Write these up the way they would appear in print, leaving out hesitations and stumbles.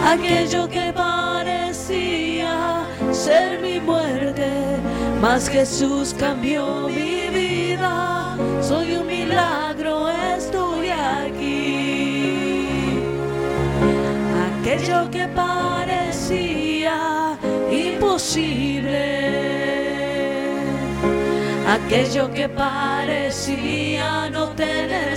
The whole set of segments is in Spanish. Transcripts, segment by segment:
aquello que parecía ser mi muerte, mas Jesús cambió mi vida. Soy un milagro, estoy aquí. Aquello que parecía imposible, aquello que parecía no tener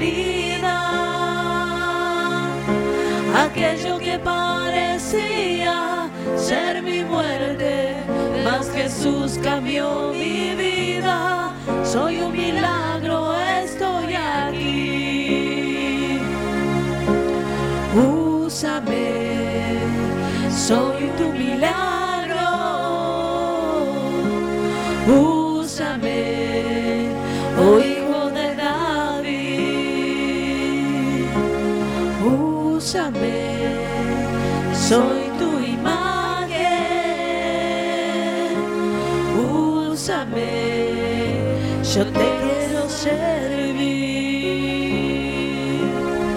salida, aquello que parecía ser mi muerte, mas Jesús cambió mi vida. Soy un milagro, estoy aquí. Úsame, soy tu milagro. Úsame, oh Hijo de David. Úsame, soy tu imagen. Úsame, yo te quiero servir.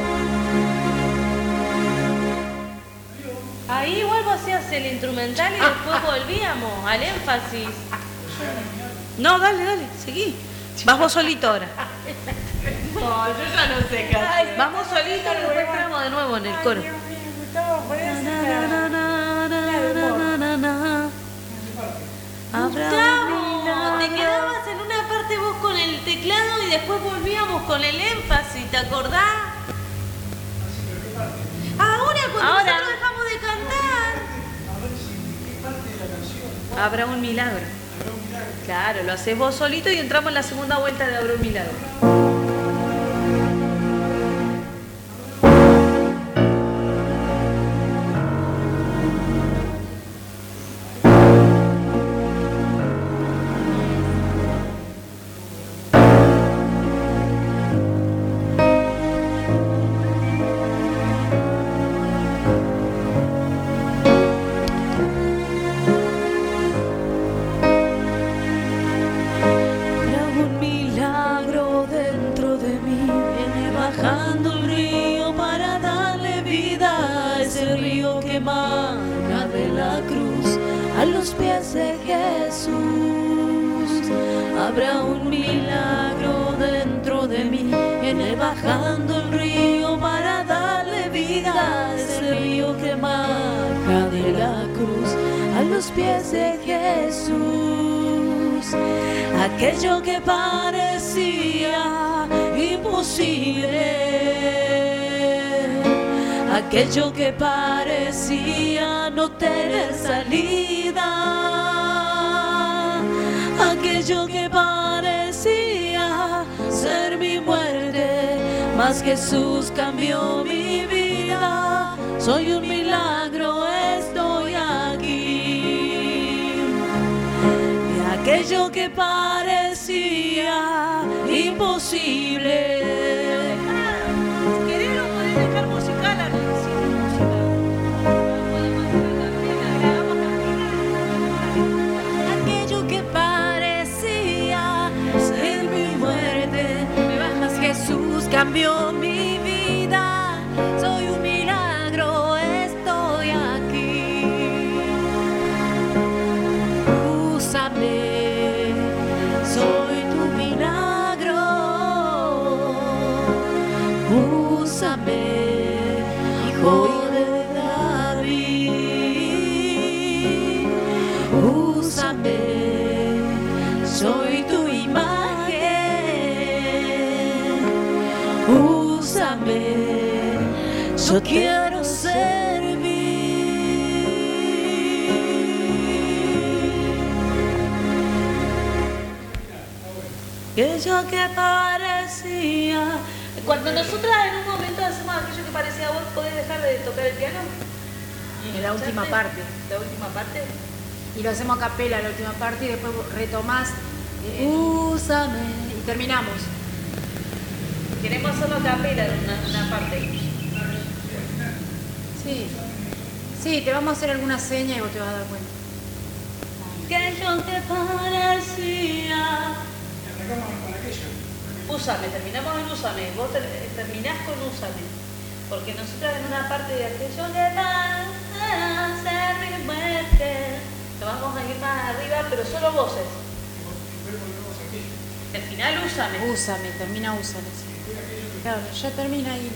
Ahí igual vos hacías el instrumental y después volvíamos al énfasis. No, dale, seguí. Vas vos solito ahora. No, yo ya no sé casi. Vamos solito y después entramos de nuevo en el coro. Gustavo, te quedabas en una parte vos con el teclado y después volvíamos con el énfasis, ¿te acordás? Ahora cuando nosotros dejamos de cantar. Habrá un milagro. Claro, lo haces vos solito y entramos en la segunda vuelta de Habrá un milagro. Habrá un milagro dentro de mí, viene bajando el río para darle vida. Ese río que baja de la cruz a los pies de Jesús. Aquello que parecía imposible, aquello que parecía no tener salida, aquello que parecía ser mi muerte, mas Jesús cambió mi vida. Soy un milagro, estoy aquí. Y aquello que parecía imposible, Si querés lo podés dejar musical, aquello que parecía ser mi muerte, me bajas Jesús, cambió mi vida. Soy un milagro, estoy aquí. Úsame, soy tu milagro. Úsame, Hijo de David. Úsame, soy tu imagen. Úsame, yo quiero servir. Aquello que parecía. Cuando nosotras en un momento hacemos aquello que parecía, ¿vos podés dejar de tocar el piano? En la última parte. ¿La última parte? Y lo hacemos a capela la última parte y después retomás Úsame. y terminamos. Queremos hacerlo a capela en una parte. Sí. Sí, te vamos a hacer alguna seña y vos te vas a dar cuenta. Aquello que parecía. Úsame, terminamos en úsame. Vos terminás con úsame. Porque nosotros en una parte de aquello que va a ser mi muerte, lo vamos a ir más arriba, pero solo voces. Al final úsame. Úsame, termina úsame. Sí. Claro, ya termina ahí.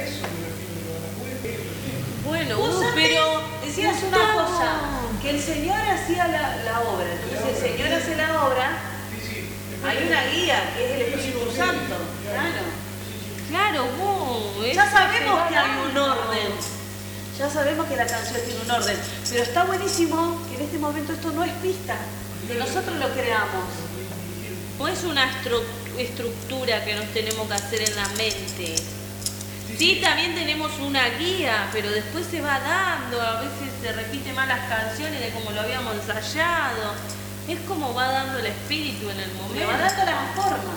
Bueno, pero decías una cosa, que el Señor hacía la obra. Entonces el Señor hace la obra, hay una guía que es el Espíritu Santo. Claro, ya sabemos que hay un orden. Ya sabemos que la canción tiene un orden. Pero está buenísimo que en este momento esto no es pista, que nosotros lo creamos. No es una estructura que nos tenemos que hacer en la mente. Sí, también tenemos una guía, pero después se va dando, a veces se repite más las canciones de como lo habíamos ensayado. Es como va dando el espíritu en el momento. Le va dando la forma.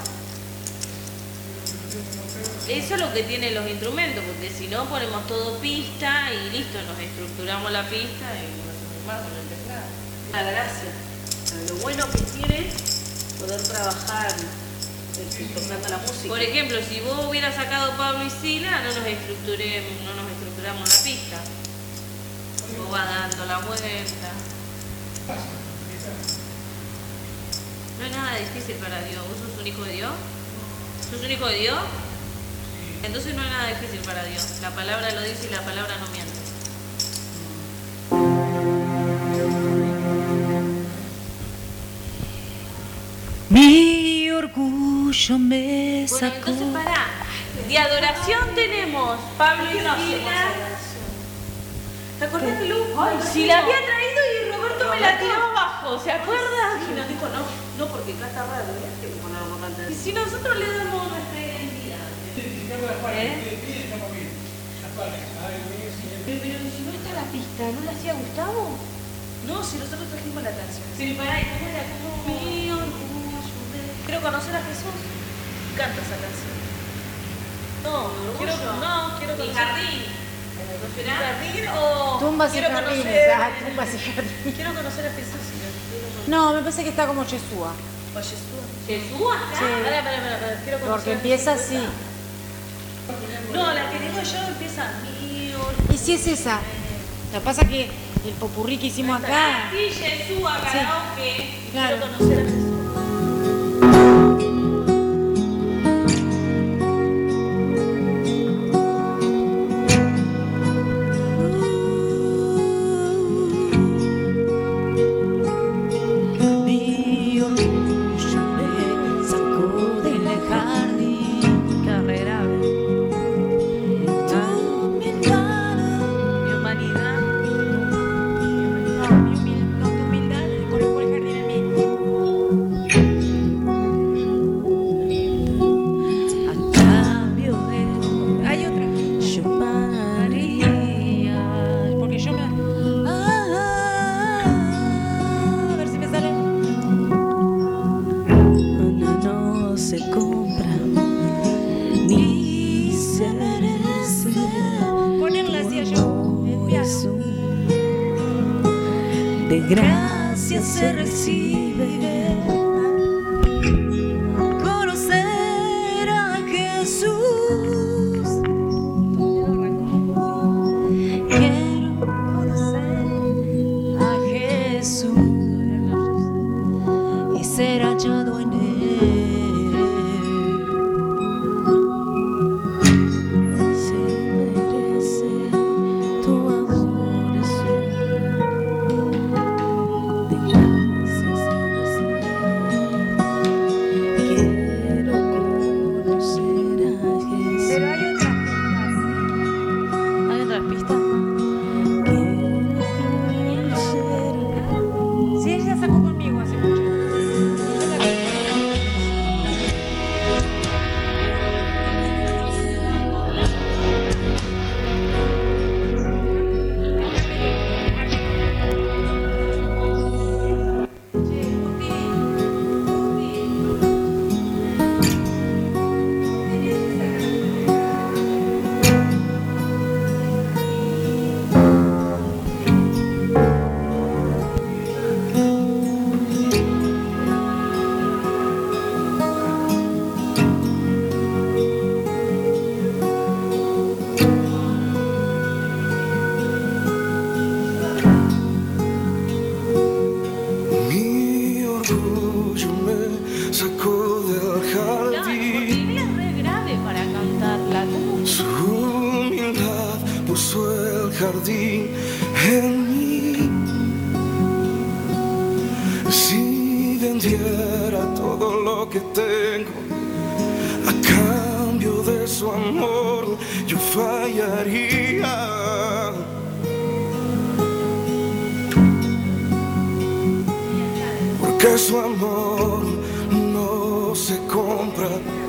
Eso es lo que tienen los instrumentos, porque si no ponemos todo pista y listo, nos estructuramos la pista y nos formamos en el teclado. La gracia, lo bueno que tiene poder trabajar tocando la música. Por ejemplo, si vos hubieras sacado Pablo y Sila, no nos estructuramos la pista. Vos vas dando la vuelta. No es nada difícil para Dios. ¿Vos sos un hijo de Dios? ¿Sos un hijo de Dios? Entonces no es nada difícil para Dios. La palabra lo dice y la palabra no miente. Mi orgullo me sacó. Bueno, entonces pará. De adoración tenemos Pablo y Sila. ¿Te acordás de Lu? Si la había traído y Roberto me la tiró abajo, ¿se acuerda? Y nos dijo no porque acá está raro, que no vamos a cantar. Y si nosotros le damos nuestra identidad. Pero si no está la pista, ¿no la hacía Gustavo? No, si nosotros trajimos la canción. Pero pará, ¿y cómo era? Mi orgullo. Quiero conocer a Jesús. Canta esa canción. Quiero conocer. Mi jardín. ¿Mi jardín o Tumbas y quiero jardines. conocer? Tumbas y jardines. Quiero conocer a Jesús. No, me parece que está como Yeshua. O Jesús. ¿Jesús acá? Sí. Pará. Quiero conocer. Porque empieza así. No, la que digo yo empieza mi orgullo. Y si es esa. Lo que pasa es que el popurrí que hicimos acá. Sí, Jesús acá, Sí. karaoke. Claro. Quiero conocer a Jesús. Mi orgullo me sacó del jardín. Carrera. Mi hermano, Mi humanidad. Tu humildad colocó el jardín en mí. a cambio de Hay otra. yo María. Porque yo me. A ver si me sale. No se compra ni se merece. Ponerla hacía yo. El piano. De gracia se recibe conocer a Jesús. Quiero conocer a Jesús y ser hallado en él. Se merece tu adoración. De gracias se humildad puso el jardín en mí. Si vendiera todo lo que tengo a cambio de su amor, yo fallaría. Porque su amor no se compra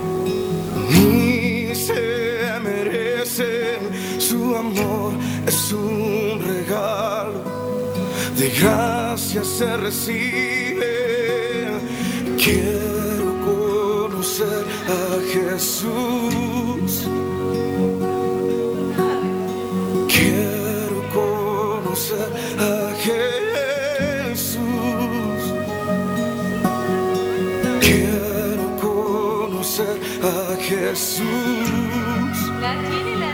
ni se merece. Su amor es un regalo, de gracia se recibe. Quiero conocer a Jesús. Quiero conocer a Jesús. Quiero conocer a Jesús. La tiene.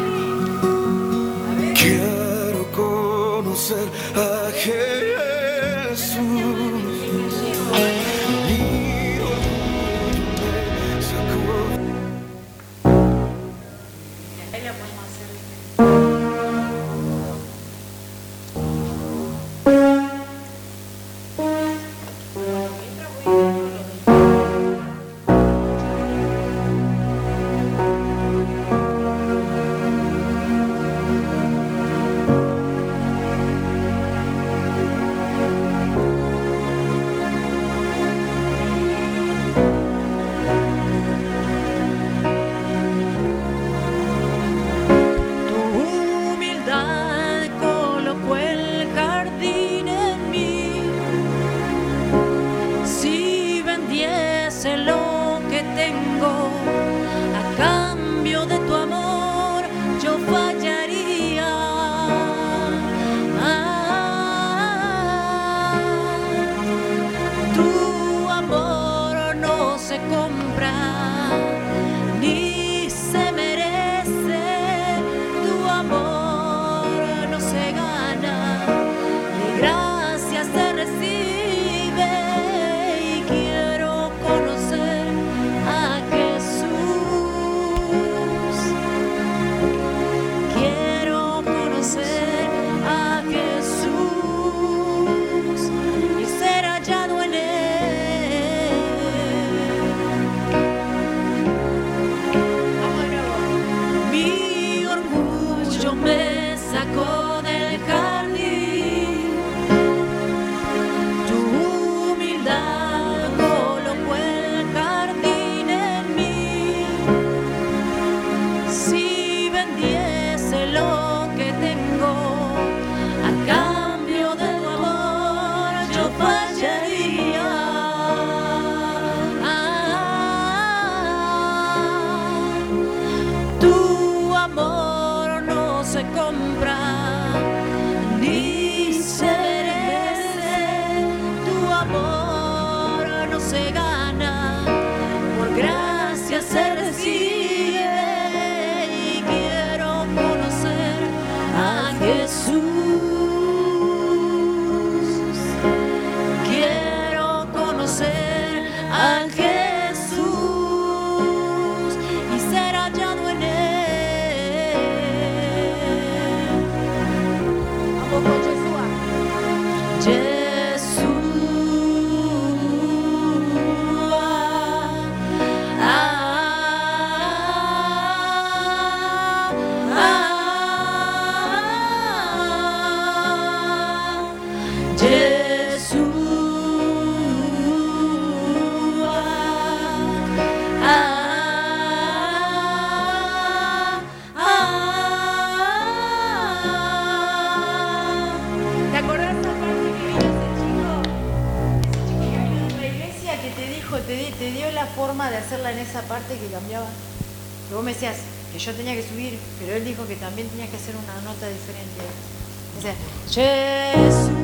Quiero conocer a Jesús. Ahí la podemos hacer. Te dio la forma de hacerla en esa parte que cambiaba. Que vos me decías que yo tenía que subir, pero él dijo que también tenía que hacer una nota diferente. Decía, Jesús.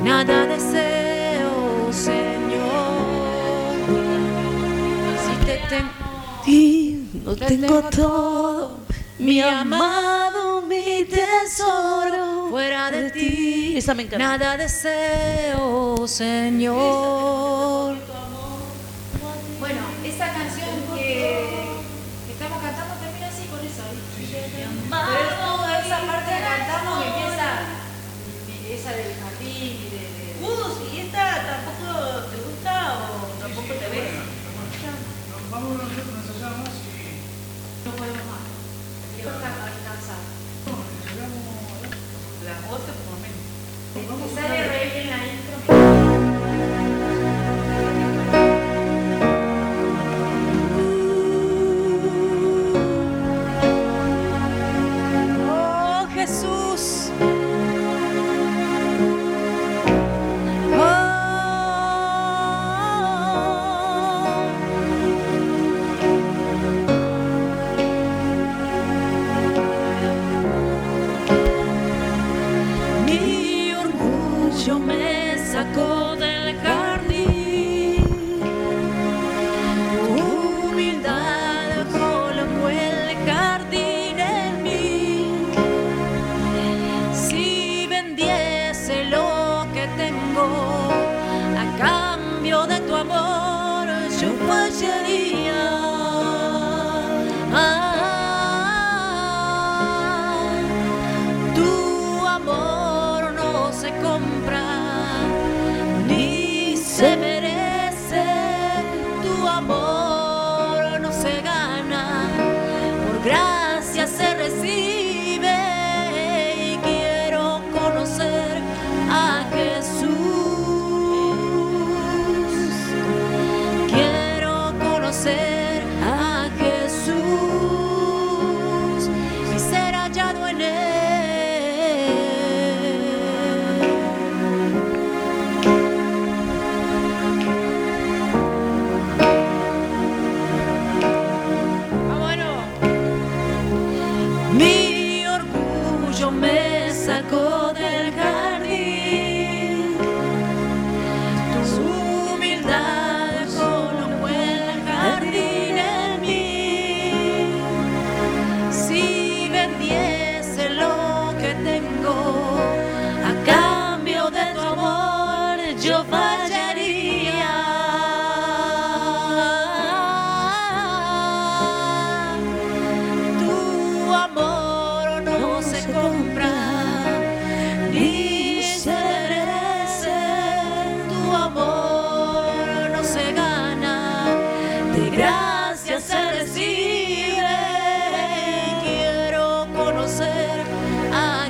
nada deseo, Señor. Si te tengo a ti, lo tengo todo, mi amado, mi tesoro. Fuera de ti, Esa me encanta. nada deseo, Señor. Bueno, esa canción que estamos cantando termina así con eso. Pero es toda esa parte que cantamos que empieza esa del jardín y de... ¿Y esta tampoco te gusta o tampoco te ves? Vamos nosotros, nos ensayamos y No podemos más. Yo está cansado. Las voces por lo menos. Sale re bien la intro. Oh, Jesús. Mi orgullo me sacó del jardín, tu humildad colocó el jardín en mí. Si vendiese lo que tengo a cambio de tu amor, yo fallaría. Tu amor no se compra ni se merece, tu amor no se gana, por gracia se recibe. Y quiero conocer a Jesús, quiero conocer a Jesús y ser hallado en él. Vámonos. Mi orgullo me sacó del jardín, tu humildad colocó el jardín en mí. Si vendiese lo que tengo a cambio de tu amor, yo fallaría. Tu amor no se compra ni se merece, tu amor no se gana, de gracia se recibe. Quiero conocer a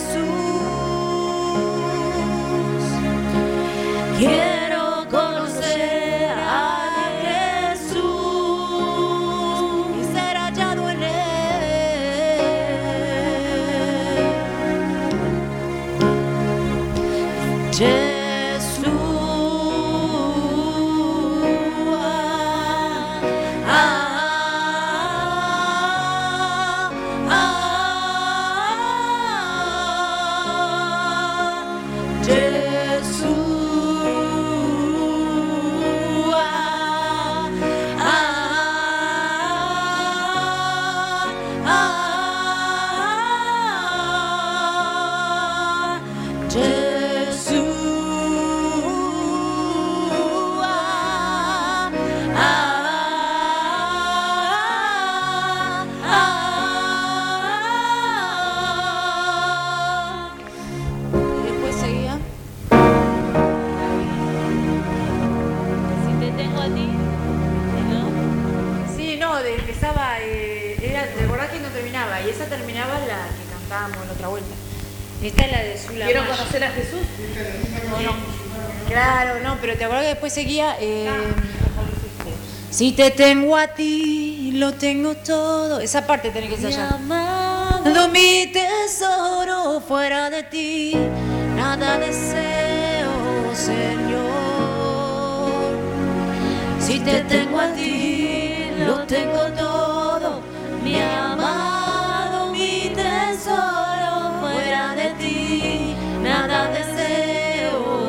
Jesús, quiero conocer a Jesús y ser hallado en él. Jesús, y después seguía. Si te tengo a ti, ¿no? Sí, no, empezaba, ¿te acordás que no terminaba? Y esa terminaba la que cantábamos en otra vuelta. Esta es la de Sula. Quiero Maya. conocer a Jesús. Claro, no, pero ¿te acordás que después seguía? Si te tengo a ti, lo tengo todo. Esa parte tenés que ensayar. Amado, mi tesoro, fuera de ti, nada deseo, Señor. Si te tengo a ti, lo tengo todo, mi amado, mi tesoro, fuera de ti, nada deseo,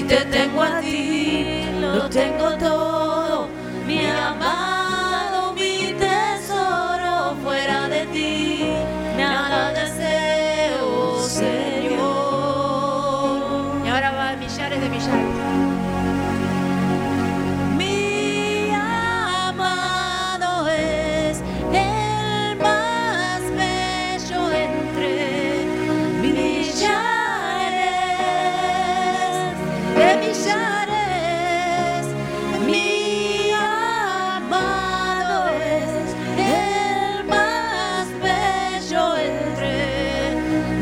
te tengo a ti, lo tengo todo, mi amado, mi tesoro, fuera de ti, nada deseo, Señor. Y ahora va a millares de millares. Mi amado es el más bello entre millares de millares. Mi amado es el más bello entre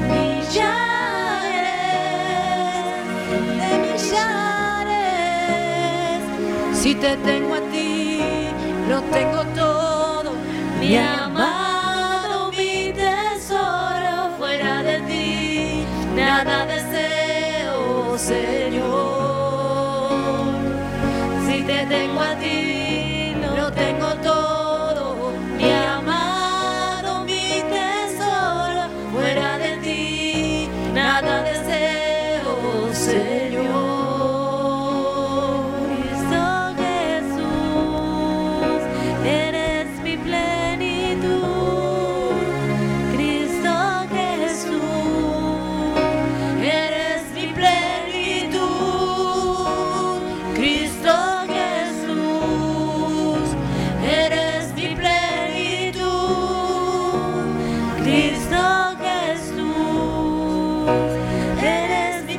millares de millares. Si te tengo a ti, lo tengo todo, mi amado, mi tesoro, fuera de ti, nada deseo, Señor. Si te tengo a ti, lo tengo todo, mi amado, mi tesoro, fuera de ti, nada deseo, Señor. Cristo Jesús, eres mi plenitud. Cristo Jesús, eres mi plenitud. Cristo Jesús, eres mi plenitud. Cristo Jesús, eres mi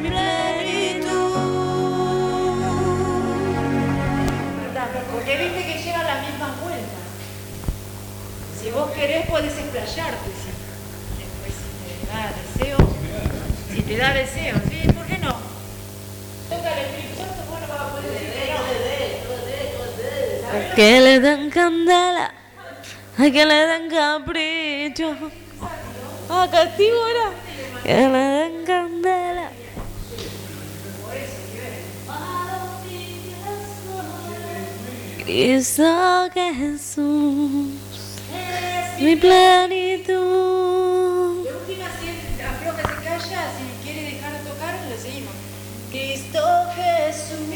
plenitud. Porque viste que lleva las mismas vueltas. Si vos querés podés explayarte. Después si te da deseo, ¿sí? ¿Por qué no? Toca el Espíritu Santo, bueno, vas a poder decir Que le dan candela, ay, que le dan capricho. Ah, castigo era. Que le dan candela. Cristo Jesús, mi plenitud. de última, si él afloja, se calla, si quiere dejar de tocar, lo seguimos. Cristo Jesús,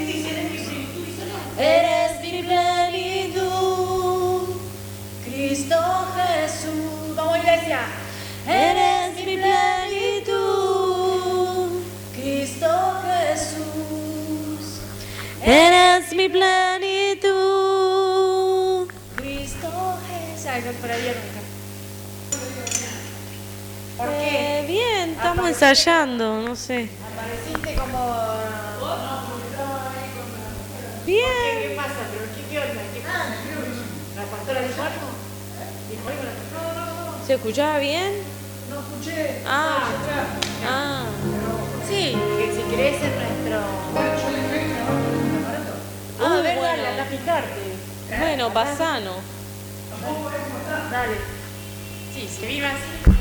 eres mi plenitud. Cristo Jesús, Vamos, iglesia. eres mi plenitud. Cristo Jesús, eres mi plenitud. Cristo Jesús. Ay, no, por ahí arranca. ¿Por qué? Bien, estamos ensayando, no sé. Apareciste como... Bien. ¿Qué pasa? ¿Pero qué onda? ¿Qué pasa? ¿La pastora dijo algo? ¿Dijo algo la pastora? ¿Se escuchaba bien? No escuché. Ah, ah. Sí, que si querés ser nuestro... Ah, a ver, bueno. dale, anda a picarte. Bueno, pasano. Dale. Sí, se vive así.